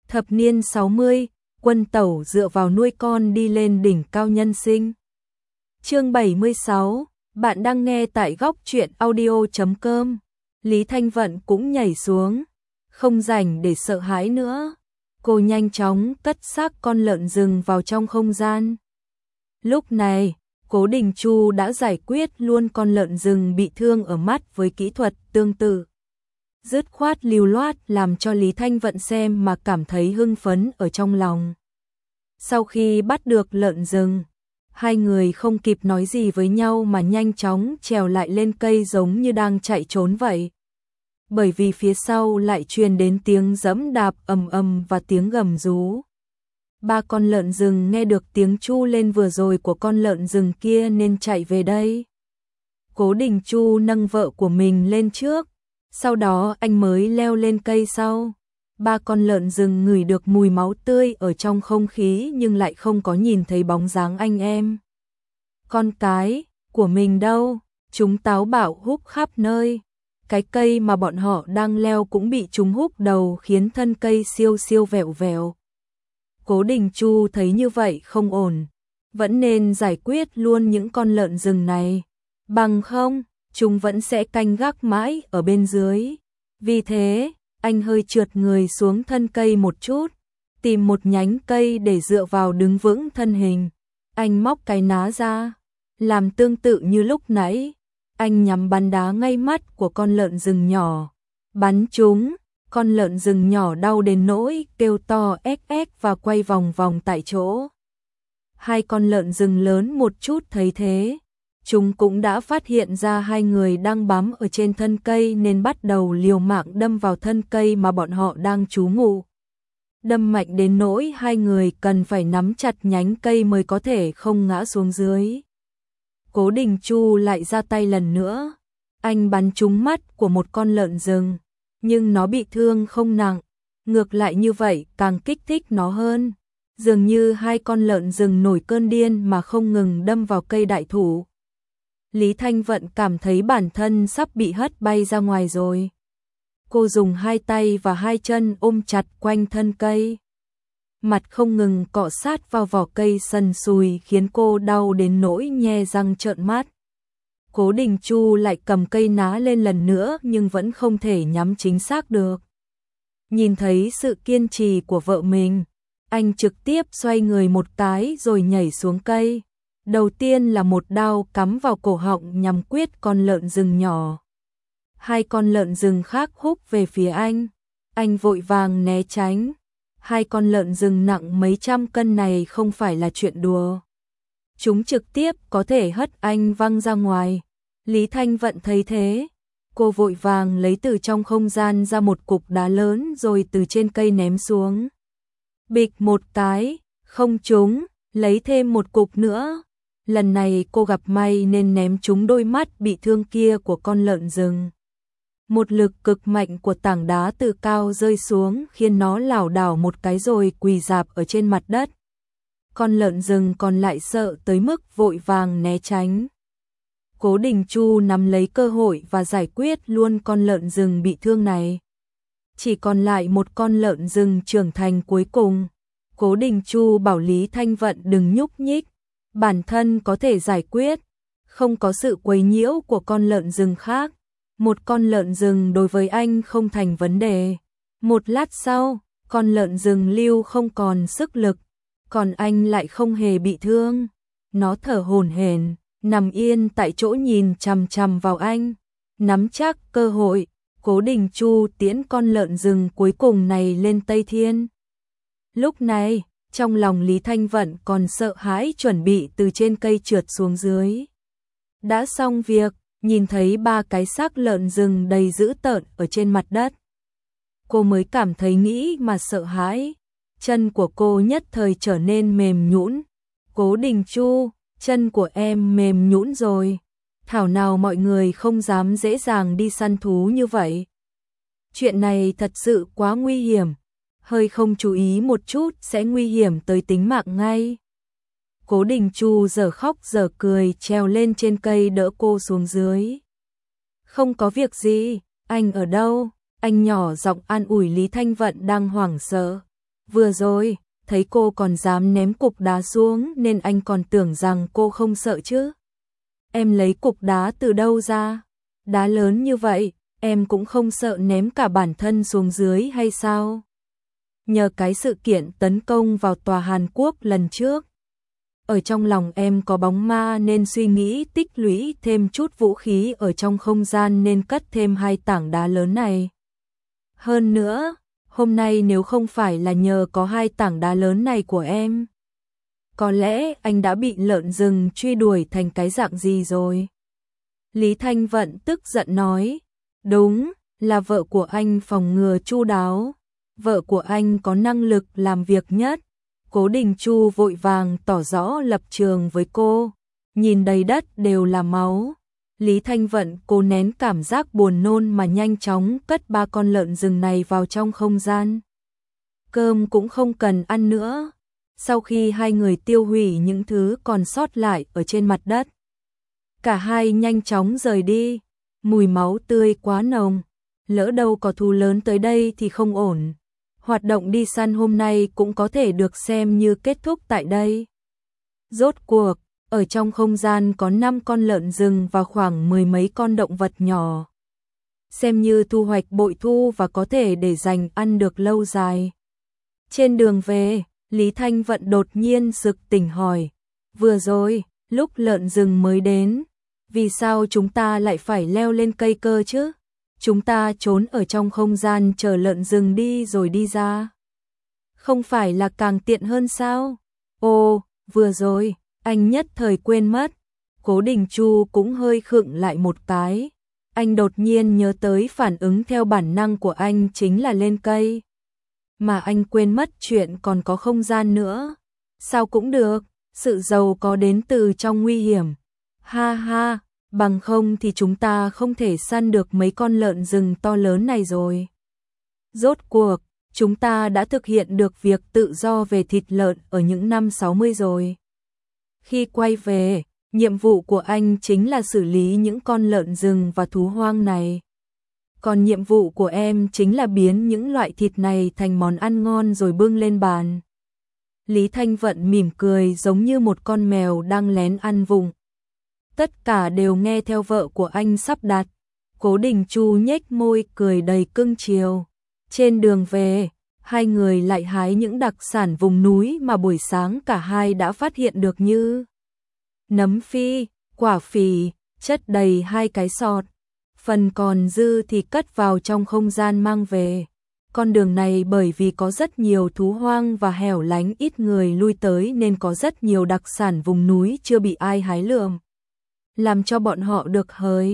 Thập niên 60, Quân Tẩu dựa vào nuôi con đi lên đỉnh cao nhân sinh. Chương 76, bạn đang nghe tại góc truyện audio.com. Lý Thanh Vận cũng nhảy xuống, không rảnh để sợ hãi nữa. Cô nhanh chóng cất xác con lợn rừng vào trong không gian. Lúc này, Cố Đình Chu đã giải quyết luôn con lợn rừng bị thương ở mắt với kỹ thuật tương tự. Dứt khoát lưu loát làm cho Lý Thanh Vận xem mà cảm thấy hưng phấn ở trong lòng. Sau khi bắt được lợn rừng, hai người không kịp nói gì với nhau mà nhanh chóng trèo lại lên cây giống như đang chạy trốn vậy. Bởi vì phía sau lại truyền đến tiếng giẫm đạp ầm ầm và tiếng gầm rú. Ba con lợn rừng nghe được tiếng chu lên vừa rồi của con lợn rừng kia nên chạy về đây. Cố Đình Chu nâng vợ của mình lên trước, sau đó anh mới leo lên cây sau. Ba con lợn rừng ngửi được mùi máu tươi ở trong không khí nhưng lại không có nhìn thấy bóng dáng anh em. Con cái của mình đâu? Chúng táo bạo húc khắp nơi. Cái cây mà bọn họ đang leo cũng bị chúng húc đầu khiến thân cây siêu siêu vẹo vẹo. Cố Đình Chu thấy như vậy không ổn, vẫn nên giải quyết luôn những con lợn rừng này, bằng không chúng vẫn sẽ canh gác mãi ở bên dưới. Vì thế, anh hơi trượt người xuống thân cây một chút, tìm một nhánh cây để dựa vào đứng vững thân hình. Anh móc cái ná ra, làm tương tự như lúc nãy. Anh nhắm bắn đá ngay mắt của con lợn rừng nhỏ, bắn trúng. Con lợn rừng nhỏ đau đến nỗi kêu to éc éc và quay vòng vòng tại chỗ. Hai con lợn rừng lớn một chút thấy thế, chúng cũng đã phát hiện ra hai người đang bám ở trên thân cây nên bắt đầu liều mạng đâm vào thân cây mà bọn họ đang trú ngụ. Đâm mạnh đến nỗi hai người cần phải nắm chặt nhánh cây mới có thể không ngã xuống dưới. Cố Đình Chu lại ra tay lần nữa, anh bắn trúng mắt của một con lợn rừng. Nhưng nó bị thương không nặng, ngược lại như vậy càng kích thích nó hơn. Dường như hai con lợn rừng nổi cơn điên mà không ngừng đâm vào cây đại thụ. Lý Thanh Vận cảm thấy bản thân sắp bị hất bay ra ngoài rồi. Cô dùng hai tay và hai chân ôm chặt quanh thân cây. Mặt không ngừng cọ sát vào vỏ cây sần sùi khiến cô đau đến nỗi nhe răng trợn mắt. Cố Đình Chu lại cầm cây ná lên lần nữa nhưng vẫn không thể nhắm chính xác được. Nhìn thấy sự kiên trì của vợ mình, anh trực tiếp xoay người một cái rồi nhảy xuống cây. Đầu tiên là một đao cắm vào cổ họng nhằm quyết con lợn rừng nhỏ. Hai con lợn rừng khác húc về phía anh vội vàng né tránh. Hai con lợn rừng nặng mấy trăm cân này không phải là chuyện đùa. Chúng trực tiếp có thể hất anh văng ra ngoài. Lý Thanh Vận thấy thế, cô vội vàng lấy từ trong không gian ra một cục đá lớn rồi từ trên cây ném xuống. Bịch một cái, không trúng, lấy thêm một cục nữa. Lần này cô gặp may nên ném trúng đôi mắt bị thương kia của con lợn rừng. Một lực cực mạnh của tảng đá từ cao rơi xuống khiến nó lảo đảo một cái rồi quỳ rạp ở trên mặt đất. Con lợn rừng còn lại sợ tới mức vội vàng né tránh. Cố Đình Chu nắm lấy cơ hội và giải quyết luôn con lợn rừng bị thương này. Chỉ còn lại một con lợn rừng trưởng thành cuối cùng. Cố Đình Chu bảo Lý Thanh Vận đừng nhúc nhích, bản thân có thể giải quyết, không có sự quấy nhiễu của con lợn rừng khác. Một con lợn rừng đối với anh không thành vấn đề. Một lát sau, con lợn rừng lưu không còn sức lực, còn anh lại không hề bị thương. Nó thở hổn hển, nằm yên tại chỗ nhìn chằm chằm vào anh, nắm chắc cơ hội. Cố Đình Chu tiễn con lợn rừng cuối cùng này lên Tây Thiên. Lúc này, trong lòng Lý Thanh Vận còn sợ hãi chuẩn bị từ trên cây trượt xuống dưới. Đã xong việc, nhìn thấy ba cái xác lợn rừng đầy dữ tợn ở trên mặt đất. Cô mới cảm thấy nghĩ mà sợ hãi, chân của cô nhất thời trở nên mềm nhũn. Cố Đình Chu, chân của em mềm nhũn rồi. Thảo nào mọi người không dám dễ dàng đi săn thú như vậy. Chuyện này thật sự quá nguy hiểm, hơi không chú ý một chút sẽ nguy hiểm tới tính mạng ngay. Cố Đình Chu giờ khóc giờ cười trèo lên trên cây đỡ cô xuống dưới. Không có việc gì, anh ở đâu? Anh nhỏ giọng an ủi Lý Thanh Vận đang hoảng sợ. Vừa rồi, thấy cô còn dám ném cục đá xuống nên anh còn tưởng rằng cô không sợ chứ. Em lấy cục đá từ đâu ra? Đá lớn như vậy, em cũng không sợ ném cả bản thân xuống dưới hay sao? Nhờ cái sự kiện tấn công vào tòa Hàn Quốc lần trước, ở trong lòng em có bóng ma nên suy nghĩ tích lũy thêm chút vũ khí ở trong không gian nên cất thêm 2 tảng đá lớn này. Hơn nữa, hôm nay nếu không phải là nhờ có 2 tảng đá lớn này của em, có lẽ anh đã bị lợn rừng truy đuổi thành cái dạng gì rồi. Lý Thanh Vận tức giận nói, đúng, là vợ của anh phòng ngừa chu đáo, vợ của anh có năng lực làm việc nhất. Cố Đình Chu vội vàng tỏ rõ lập trường với cô, nhìn đầy đất đều là máu. Lý Thanh Vận cố nén cảm giác buồn nôn mà nhanh chóng cất 3 con lợn rừng này vào trong không gian. Cơm cũng không cần ăn nữa. Sau khi hai người tiêu hủy những thứ còn sót lại ở trên mặt đất, cả hai nhanh chóng rời đi. Mùi máu tươi quá nồng, lỡ đâu có thú lớn tới đây thì không ổn. Hoạt động đi săn hôm nay cũng có thể được xem như kết thúc tại đây. Rốt cuộc, ở trong không gian có 5 con lợn rừng và khoảng 10 mấy con động vật nhỏ. Xem như thu hoạch bội thu và có thể để dành ăn được lâu dài. Trên đường về, Lý Thanh Vận đột nhiên sực tỉnh hỏi, vừa rồi, lúc lợn rừng mới đến, vì sao chúng ta lại phải leo lên cây cơ chứ? Chúng ta trốn ở trong không gian chờ lợn rừng đi rồi đi ra. Không phải là càng tiện hơn sao? Ồ, vừa rồi, anh nhất thời quên mất. Cố Đình Chu cũng hơi khựng lại một cái. Anh đột nhiên nhớ tới phản ứng theo bản năng của anh chính là lên cây. Mà anh quên mất chuyện còn có không gian nữa. Sao cũng được, sự giàu có đến từ trong nguy hiểm. Ha ha, bằng không thì chúng ta không thể săn được mấy con lợn rừng to lớn này rồi. Rốt cuộc, chúng ta đã thực hiện được việc tự do về thịt lợn ở những năm 60 rồi. Khi quay về, nhiệm vụ của anh chính là xử lý những con lợn rừng và thú hoang này. Còn nhiệm vụ của em chính là biến những loại thịt này thành món ăn ngon rồi bưng lên bàn. Lý Thanh Vận mỉm cười giống như một con mèo đang lén ăn vụng. Tất cả đều nghe theo vợ của anh sắp đặt. Cố Đình Chu nhếch môi cười đầy cưng chiều. Trên đường về, hai người lại hái những đặc sản vùng núi mà buổi sáng cả hai đã phát hiện được như nấm phi, quả phỉ, chất đầy 2 cái sọt. Phần còn dư thì cất vào trong không gian mang về. Con đường này bởi vì có rất nhiều thú hoang và hẻo lánh ít người lui tới nên có rất nhiều đặc sản vùng núi chưa bị ai hái lượm. Làm cho bọn họ được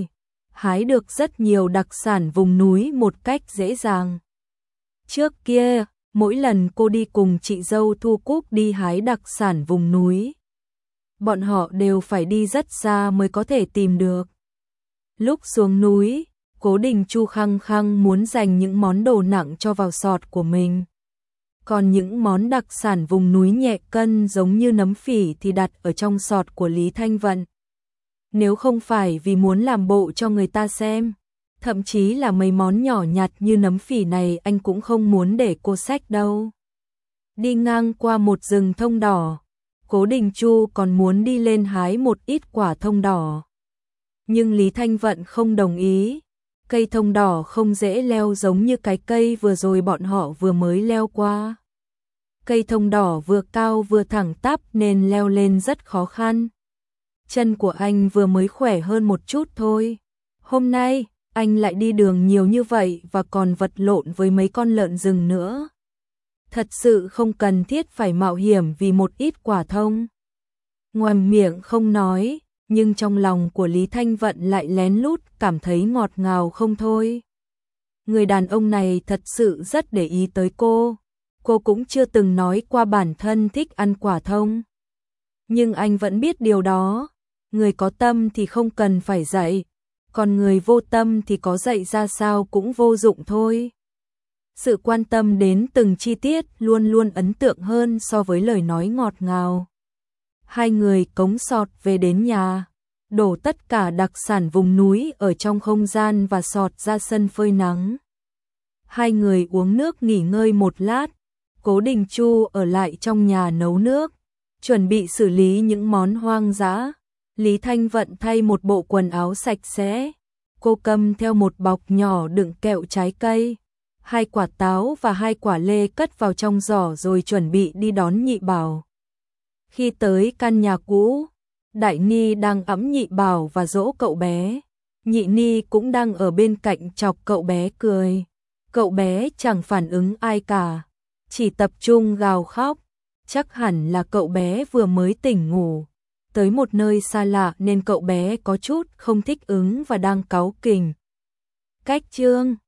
hái được rất nhiều đặc sản vùng núi một cách dễ dàng. Trước kia, mỗi lần cô đi cùng chị dâu Thu Cúc đi hái đặc sản vùng núi, bọn họ đều phải đi rất xa mới có thể tìm được. Lúc xuống núi, Cố Đình Chu khăng khăng muốn dành những món đồ nặng cho vào sọt của mình. Còn những món đặc sản vùng núi nhẹ cân giống như nấm phỉ thì đặt ở trong sọt của Lý Thanh Vận. Nếu không phải vì muốn làm bộ cho người ta xem, thậm chí là mấy món nhỏ nhặt như nấm phỉ này anh cũng không muốn để cô xách đâu. Đi ngang qua một rừng thông đỏ, Cố Đình Chu còn muốn đi lên hái một ít quả thông đỏ. Nhưng Lý Thanh Vận không đồng ý. Cây thông đỏ không dễ leo giống như cái cây vừa rồi bọn họ vừa mới leo qua. Cây thông đỏ vừa cao vừa thẳng tắp nên leo lên rất khó khăn. Chân của anh vừa mới khỏe hơn một chút thôi. Hôm nay, anh lại đi đường nhiều như vậy và còn vật lộn với mấy con lợn rừng nữa. Thật sự không cần thiết phải mạo hiểm vì một ít quả thông. Ngoài miệng không nói, nhưng trong lòng của Lý Thanh Vận lại lén lút cảm thấy ngọt ngào không thôi. Người đàn ông này thật sự rất để ý tới cô. Cô cũng chưa từng nói qua bản thân thích ăn quả thông. Nhưng anh vẫn biết điều đó. Người có tâm thì không cần phải dạy, còn người vô tâm thì có dạy ra sao cũng vô dụng thôi. Sự quan tâm đến từng chi tiết luôn luôn ấn tượng hơn so với lời nói ngọt ngào. Hai người cống sọt về đến nhà, đổ tất cả đặc sản vùng núi ở trong không gian và sọt ra sân phơi nắng. Hai người uống nước nghỉ ngơi một lát, Cố Đình Chu ở lại trong nhà nấu nước, chuẩn bị xử lý những món hoang dã. Lý Thanh Vận thay một bộ quần áo sạch sẽ. Cô cầm theo một bọc nhỏ đựng kẹo trái cây, 2 quả táo và 2 quả lê cất vào trong giỏ rồi chuẩn bị đi đón Nhị Bảo. Khi tới căn nhà cũ, Đại Ni đang ẵm Nhị Bảo và dỗ cậu bé. Nhị Ni cũng đang ở bên cạnh chọc cậu bé cười. Cậu bé chẳng phản ứng ai cả, chỉ tập trung gào khóc. Chắc hẳn là cậu bé vừa mới tỉnh ngủ, tới một nơi xa lạ nên cậu bé có chút không thích ứng và đang cáu kỉnh. Cách chương